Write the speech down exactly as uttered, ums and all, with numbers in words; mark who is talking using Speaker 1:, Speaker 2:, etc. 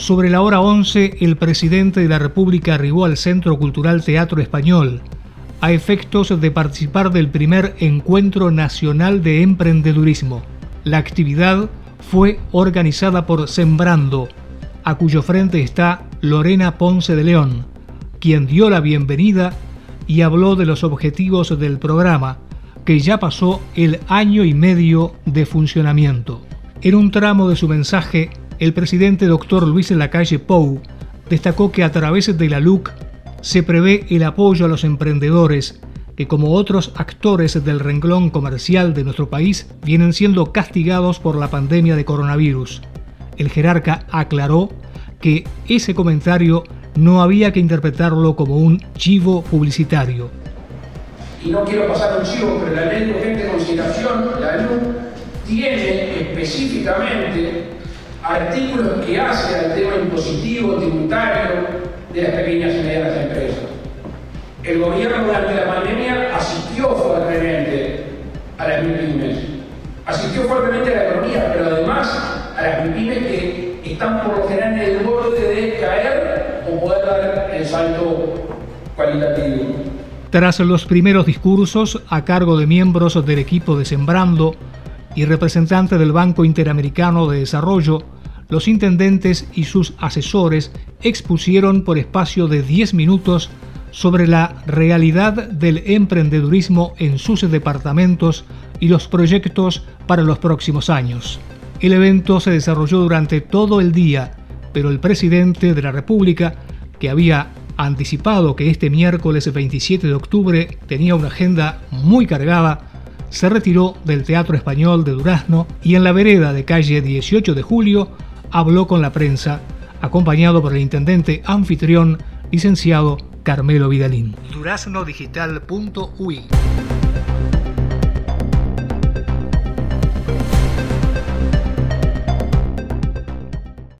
Speaker 1: Sobre la hora once, el presidente de la República arribó al Centro Cultural Teatro Español a efectos de participar del primer Encuentro Nacional de Emprendedurismo. La actividad fue organizada por Sembrando, a cuyo frente está Lorena Ponce de León, quien dio la bienvenida y habló de los objetivos del programa, que ya pasó el año y medio de funcionamiento. En un tramo de su mensaje, el presidente doctor Luis Lacalle Pou destacó que a través de la L U C se prevé el apoyo a los emprendedores que, como otros actores del renglón comercial de nuestro país, vienen siendo castigados por la pandemia de coronavirus. El jerarca aclaró que ese comentario no había que interpretarlo como un chivo publicitario.
Speaker 2: Y no quiero pasar un chivo, pero la ley de urgente consideración, la L U C, tiene específicamente artículos que hacen al tema impositivo, tributario de las pequeñas y medianas empresas. El gobierno durante la pandemia asistió fuertemente a las MIPYMES, asistió fuertemente a la economía, pero además a las MIPYMES que están por lo general en el borde de caer o poder dar el salto cualitativo.
Speaker 1: Tras los primeros discursos a cargo de miembros del equipo de Sembrando y representantes del Banco Interamericano de Desarrollo, los intendentes y sus asesores expusieron por espacio de diez minutos sobre la realidad del emprendedurismo en sus departamentos y los proyectos para los próximos años. El evento se desarrolló durante todo el día, pero el presidente de la República, que había anticipado que este miércoles veintisiete de octubre tenía una agenda muy cargada, se retiró del Teatro Español de Durazno y en la vereda de calle dieciocho de julio habló con la prensa, acompañado por el intendente anfitrión, licenciado Carmelo Vidalín. durazno digital punto u i